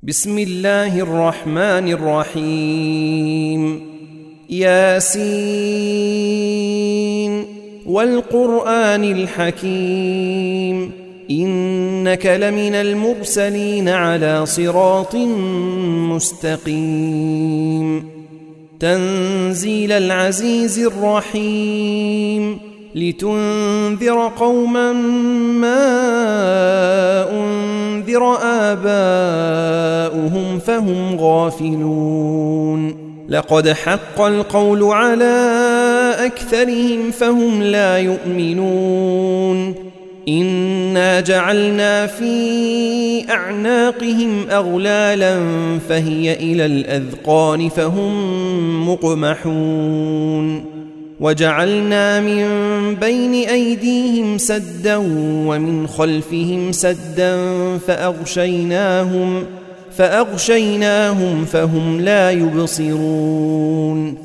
بسم الله الرحمن الرحيم. ياسين والقرآن الحكيم إنك لمن المرسلين على صراط مستقيم. تنزيل العزيز الرحيم لتنذر قوما ما أنذر آباؤهم فهم غافلون. لقد حق القول على أكثرهم فهم لا يؤمنون. إنا جعلنا في أعناقهم أغلالا فهي إلى الأذقان فهم مقمحون. وجعلنا من بين أيديهم سدا ومن خلفهم سدا فأغشيناهم فهم لا يبصرون.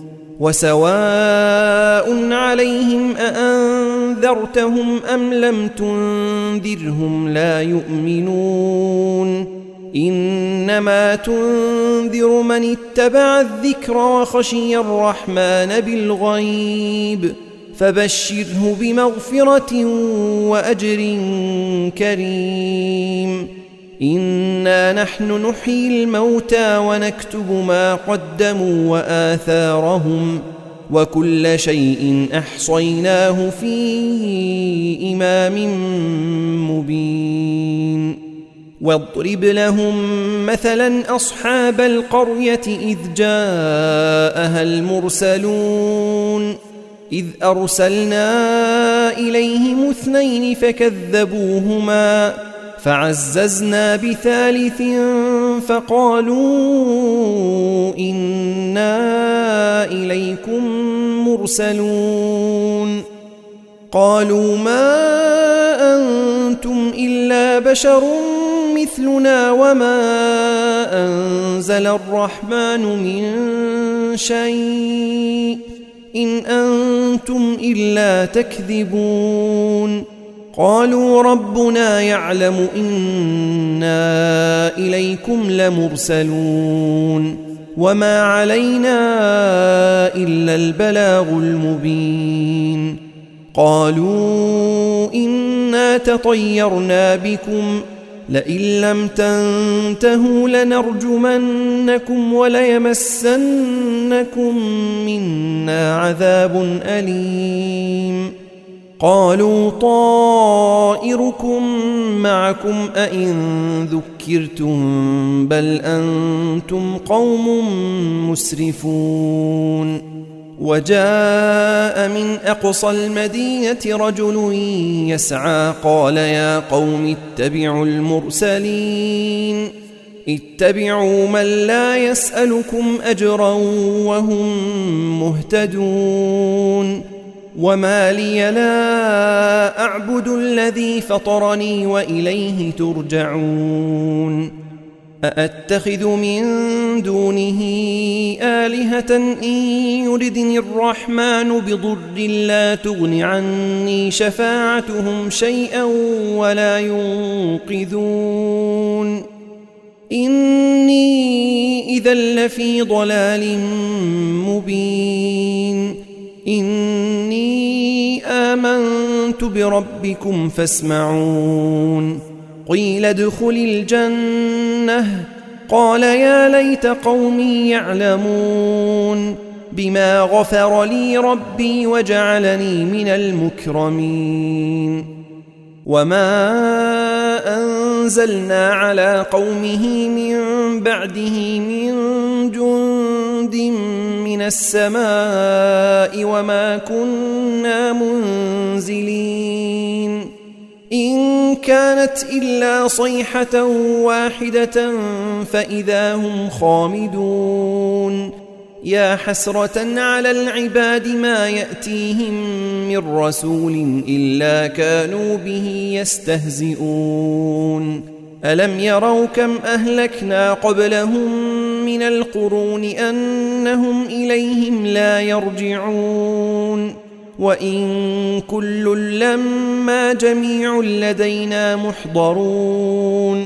وسواء عليهم أأنذرتهم أم لم تنذرهم لا يؤمنون. إنما تنذر من اتبع الذكر وخشي الرحمن بالغيب فبشره بمغفرة وأجر كريم. إنا نحن نحيي الموتى ونكتب ما قدموا وآثارهم وكل شيء أحصيناه في إمام مبين. واضرب لهم مثلا أصحاب القرية إذ جاءها المرسلون إذ أرسلنا إليهم 2 فكذبوهما فعززنا بثالث فقالوا إنا إليكم مرسلون. قالوا ما أنتم إلا بشر مثلنا وما أنزل الرحمن من شيء إن أنتم إلا تكذبون. قالوا ربنا يعلم إنا إليكم لمرسلون وما علينا إلا البلاغ المبين. قالوا إنا تطيرنا بكم لئن لم تنتهوا لنرجمنكم وليمسنكم منا عذاب أليم. قالوا طائركم معكم أئن ذكرتم بل أنتم قوم مسرفون. وجاء من أقصى المدينة رجل يسعى قال يا قوم اتبعوا المرسلين اتبعوا من لا يسألكم أجرا وهم مهتدون. وما لي لا أعبد الذي فطرني وإليه ترجعون. أأتخذ من دونه آلهة إن يردني الرحمن بضر لا تغن عني شفاعتهم شيئا ولا ينقذون. إني إذا لفي ضلال مبين. إني آمنت بربكم فاسمعون. قيل ادخل الجنة قال يا ليت قومي يعلمون بما غفر لي ربي وجعلني من المكرمين. وما أنزلنا على قومه من بعده من جند من السماء وما كنا منزلين. إن كانت إلا صيحة واحدة فإذا هم خامدون. يا حسرة على العباد ما يأتيهم من رسول إلا كانوا به يستهزئون. ألم يروا كم أهلكنا قبلهم من القرون أنهم إليهم لا يرجعون. وإن كل لما جميع لدينا محضرون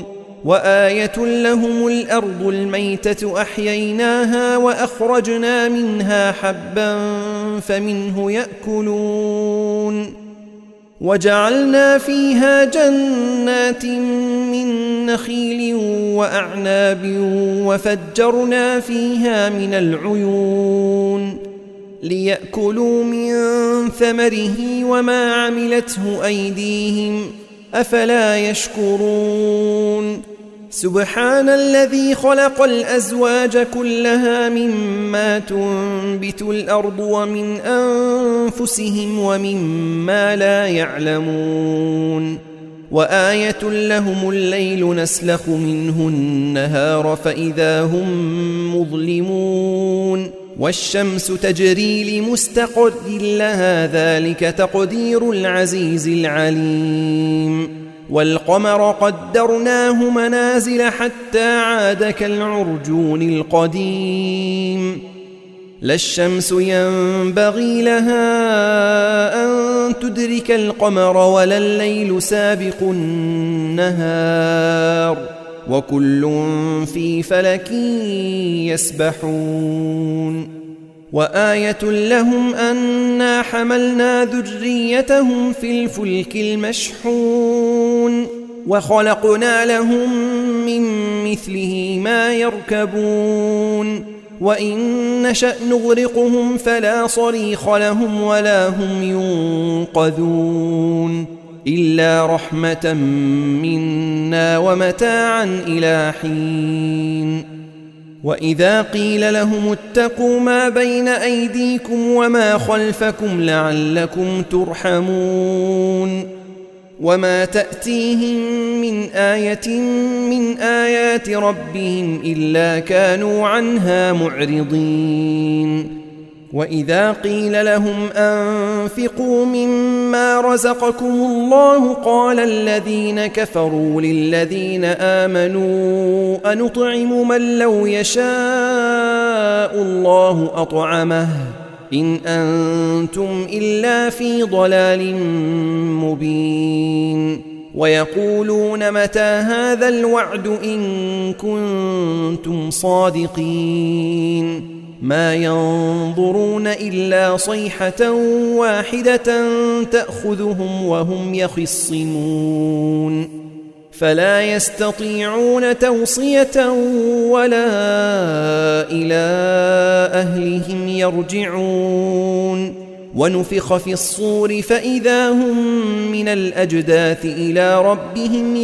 وآية لهم الأرض الميتة أحييناها وأخرجنا منها حبا فمنه يأكلون وجعلنا فيها جنات من نخيل وأعناب وفجرنا فيها من العيون ليأكلوا من ثمره وما عملته أيديهم أفلا يشكرون سبحان الذي خلق الأزواج كلها مما تنبت الأرض ومن أنفسهم ومما لا يعلمون وآية لهم الليل نسلخ منه النهار فإذا هم مظلمون والشمس تجري لمستقر لها ذلك تقدير العزيز العليم والقمر قدرناه منازل حتى عاد كالعرجون القديم لا الشمس ينبغي لها أن تدرك القمر ولا الليل سابق النهار وكل في فلك يسبحون وآية لهم أنا حملنا ذريتهم في الفلك المشحون وخلقنا لهم من مثله ما يركبون وإن نشأ نغرقهم فلا صريخ لهم ولا هم ينقذون إلا رحمة منا ومتاعا إلى حين وإذا قيل لهم اتقوا ما بين أيديكم وما خلفكم لعلكم ترحمون وما تأتيهم من آية من آيات ربهم إلا كانوا عنها معرضين وإذا قيل لهم أنفقوا مما رزقكم الله قال الذين كفروا للذين آمنوا أنطعم من لو يشاء الله أطعمه إن أنتم إلا في ضلال مبين ويقولون متى هذا الوعد إن كنتم صادقين ما ينظرون إلا صيحة واحدة تأخذهم وهم يخصمون فلا يستطيعون توصية ولا إلى أهلهم يرجعون ونفخ في الصور فإذا هم من الأجداث إلى ربهم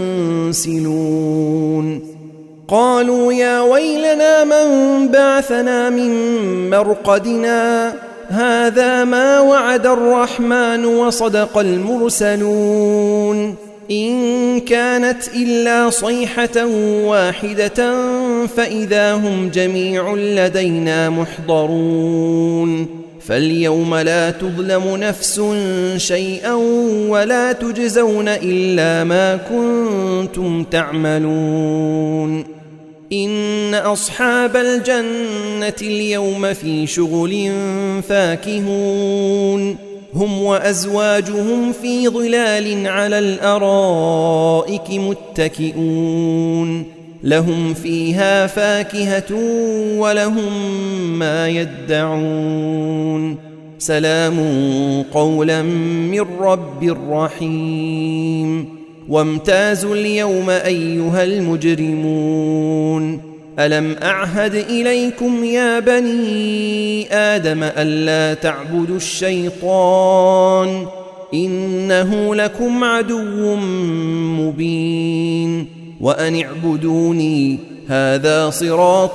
ينسلون قالوا يا ويلنا من بعثنا من مرقدنا هذا ما وعد الرحمن وصدق المرسلون إن كانت إلا صيحة واحدة فإذا هم جميع لدينا محضرون فاليوم لا تظلم نفس شيئا ولا تجزون إلا ما كنتم تعملون إن أصحاب الجنة اليوم في شغل فاكهون هم وأزواجهم في ظلال على الأرائك متكئون لهم فيها فاكهة ولهم ما يدعون سلام قولا من رب رحيم وامتازوا اليوم أيها المجرمون ألم أعهد إليكم يا بني آدم ألا تعبدوا الشيطان إنه لكم عدو مبين وأن اعبدوني هذا صراط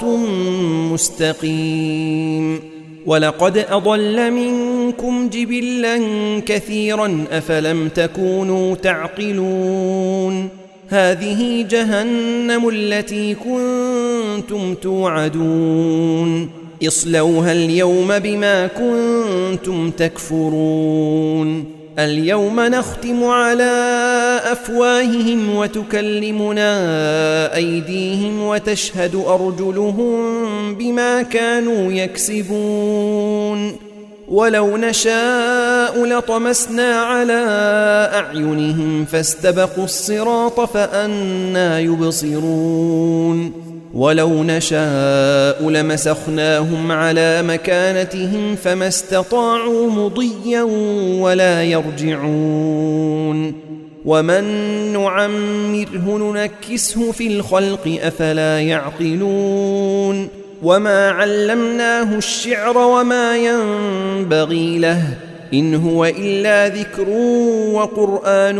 مستقيم ولقد أضل منكم جبلا كثيرا أفلم تكونوا تعقلون هذه جهنم التي كنتم توعدون اصلوها اليوم بما كنتم تكفرون اليوم نختم على أفواههم وتكلمنا أيديهم وتشهد أرجلهم بما كانوا يكسبون ولو نشاء لطمسنا على أعينهم فاستبقوا الصراط فأنى يبصرون ولو نشاء لمسخناهم على مكانتهم فما استطاعوا مضيا ولا يرجعون ومن نعمره ننكسه في الخلق أفلا يعقلون وما علمناه الشعر وما ينبغي له إن هو إلا ذكر وقرآن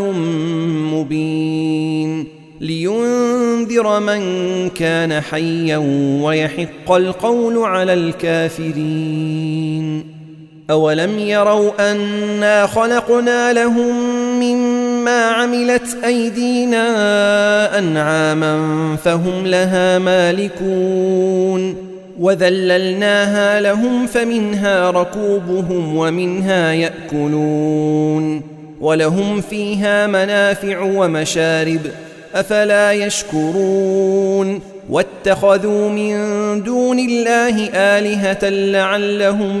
مبين لينذر من كان حيا ويحق القول على الكافرين أولم يروا أنا خلقنا لهم مما عملت أيدينا أنعاما فهم لها مالكون وذللناها لهم فمنها ركوبهم ومنها يأكلون ولهم فيها منافع ومشارب أفلا يشكرون واتخذوا من دون الله آلهة لعلهم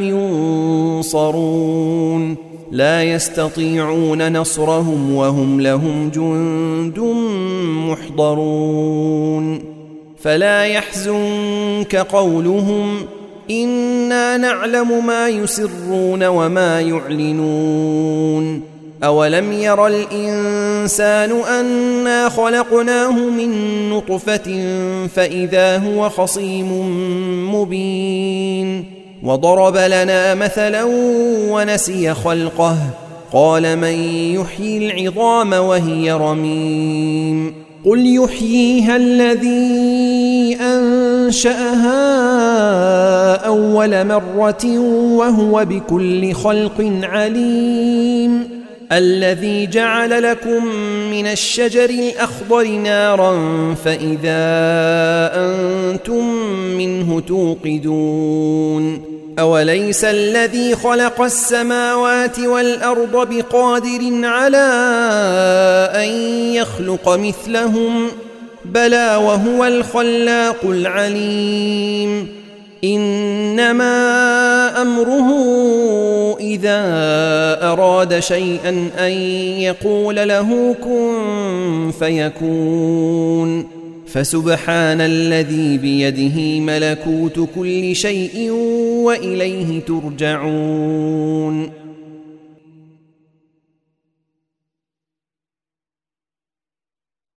ينصرون لا يستطيعون نصرهم وهم لهم جند محضرون فلا يحزنك قولهم إنا نعلم ما يسرون وما يعلنون أولم ير الإنسان أنا خلقناه من نطفة فإذا هو خصيم مبين وضرب لنا مثلا ونسي خلقه قال من يحيي العظام وهي رميم قل يحييها الذي أنشأها أول مرة وهو بكل خلق عليم الذي جعل لكم من الشجر الأخضر نارا فإذا أنتم منه توقدون أوليس الذي خلق السماوات والأرض بقادر على أن يخلق مثلهم بلى وهو الخلاق العليم إنما أمره إذا أراد شيئا أن يقول له كن فيكون فسبحان الذي بيده ملكوت كل شيء وإليه ترجعون